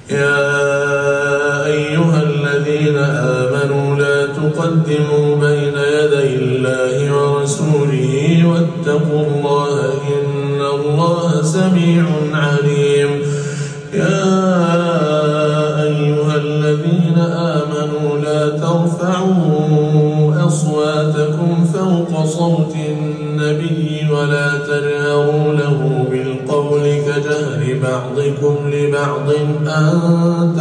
يا أيها الذين آمنوا لا تقدموا بين يدي الله ورسوله واتقوا الله إن الله سميع عليم. يا أيها الذين آمنوا لا ترفعوا أصواتكم فوق صوت النبي ولا تجهروا له بالقول كجهر بعضكم لبعض أن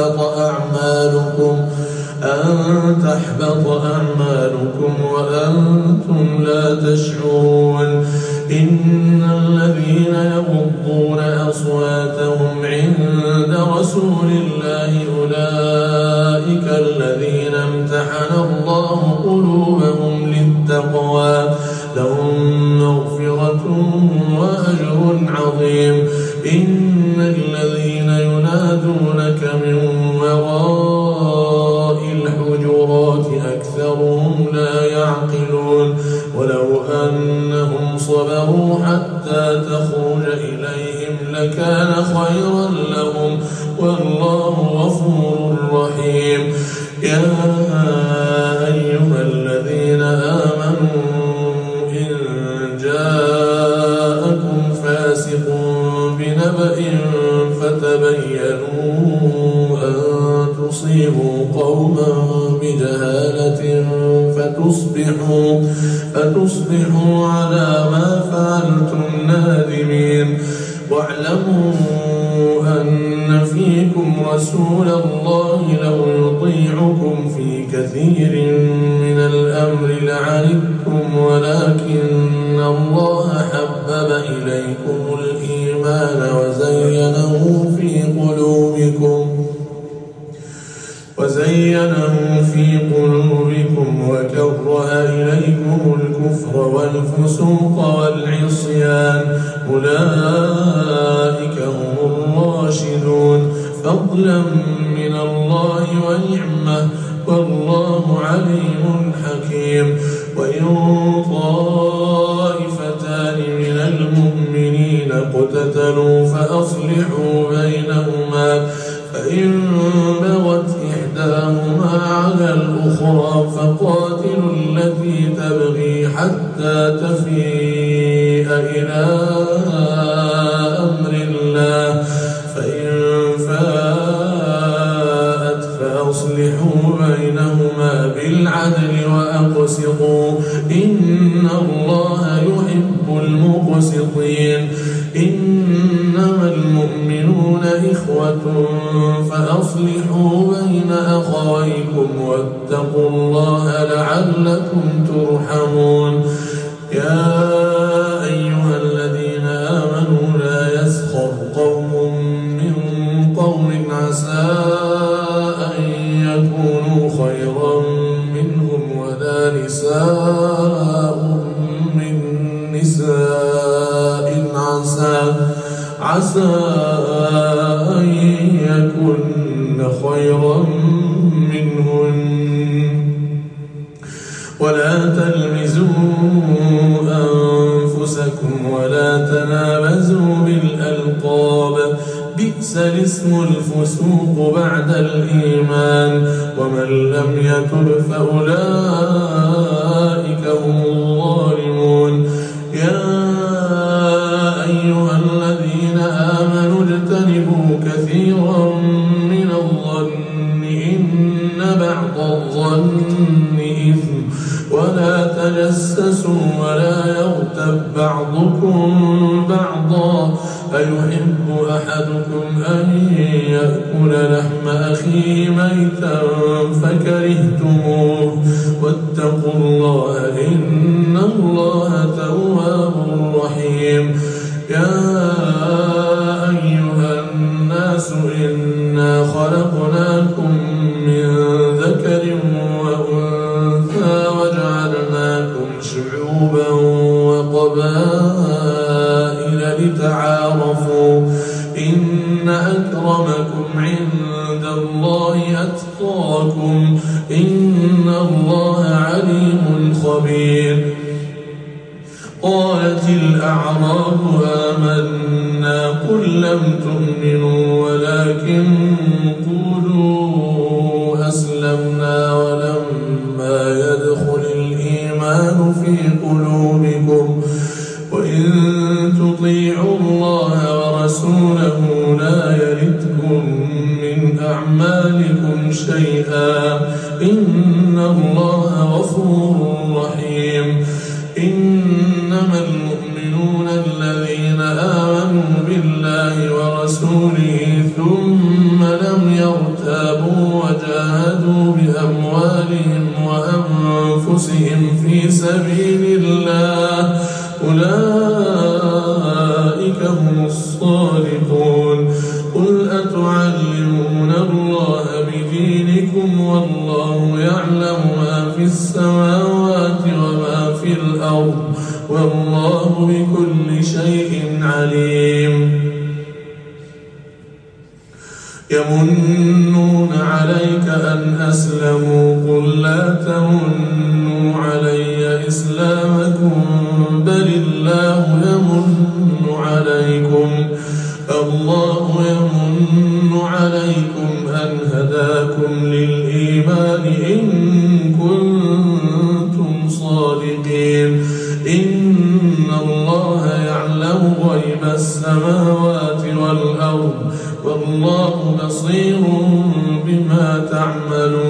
تحبط أعمالكم وأنتم لا تشعرون. إن الذين يغضون أصواتهم عند رسول الله أولئك الذين امتحن الله قلوبهم للتقوى لهم مغفرة وأجر عظيم. إن الذين ينادونك من وراء الحجرات أكثرهم لا يعقلون. ولو أنهم صبروا حتى تخرج إليهم لكان خيرا لهم والله غفور رحيم. يا أيها الذين آمنوا إن جاءكم فاسق بنبأ فتبينوا أن تصيبوا قوما بجهالة فتصبحوا على ما فعلتم نادمين. واعلموا أن فيكم رسول الله لو يطيعكم في كثير من الأمر لعنتم ولكن الله حبب إليكم الإيمان وزينه في قلوبكم وكره إليكم الكفر والفسوق والعصيان أولئك هم الراشدون فضلا من الله ونعمة والله عليم حكيم. وإن طائفتان من المؤمنين اقتتلوا فأصلحوا بينهما فإن بغت إحداهما على الأخرى فقاتلوا التي تبغي حتى تفيء إلى أمر الله فإن فاءت فأصلحوا بينهما بالعدل وأقسطوا إن الله يحب المقسطين. إنما المؤمنون إخوة فأصلحوا بين أخويكم واتقوا الله لعلكم ترحمون. يا أيها الذين آمنوا لا يسخر قوم من قوم عسى أن يكونوا خيرا منهم ولا نساء من نساء عسى أن يكن خيرا منهن ولا تلمزوا أنفسكم ولا تنابزوا بالألقاب بئس الاسم الفسوق بعد الإيمان ومن لم يتب فأولئك هم الظالمون. يا أيها الذين آمنوا اجتنبوا كثيرا من الظن إن بعض الظن إثم ولا تجسسوا ولا يغتب بعضكم بعضا أيحب أحدكم أن يأكل لحم أخيه ميتا فكرهتموه واتقوا الله إن الله تواب رحيم. يا أيها الناس إنا خلقناكم من ذكر وأنثى وجعلناكم شعوبا وقبائل لتعارفوا إن أكرمكم عند الله أتقاكم إن الله عليم خبير. قالت الأعراب آمنا قل لم تؤمنوا ولكن قولوا أسلمنا ولما يدخل الإيمان في قلوبكم وإن تطيعوا الله ورسوله لا يلدكم من أعمالكم شيئا إن الله غفور رحيم. إنما المؤمنون الذين آمنوا بالله ورسوله ثم لم يرتابوا وجاهدوا بأموالهم وأنفسهم في سبيل الله أولئك هم الصادقون. قل أتعلمون الله بدينكم والله يعلم ما في السماوات وما في الأرض والله بكل شيء عليم. يمنون عليك أن أسلموا قل لا تمنوا علي إسلامكم بل الله يمن عليكم أن هداكم للإيمان إن كنتم صادقين. إن الله يعلم غيب السماوات والأرض والله بصير بما تعملون.